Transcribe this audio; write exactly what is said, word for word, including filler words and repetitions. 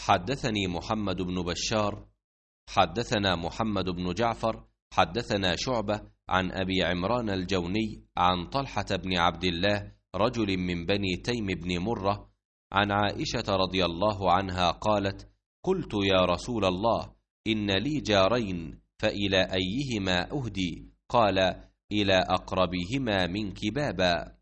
حدثني محمد بن بشار حدثنا محمد بن جعفر حدثنا شعبة عن أبي عمران الجوني عن طلحة بن عبد الله رجل من بني تيم بن مرة عن عائشة رضي الله عنها قالت: قلت يا رسول الله إن لي جارين فإلى أيهما أهدي؟ قال: إلى أقربهما منك بابا.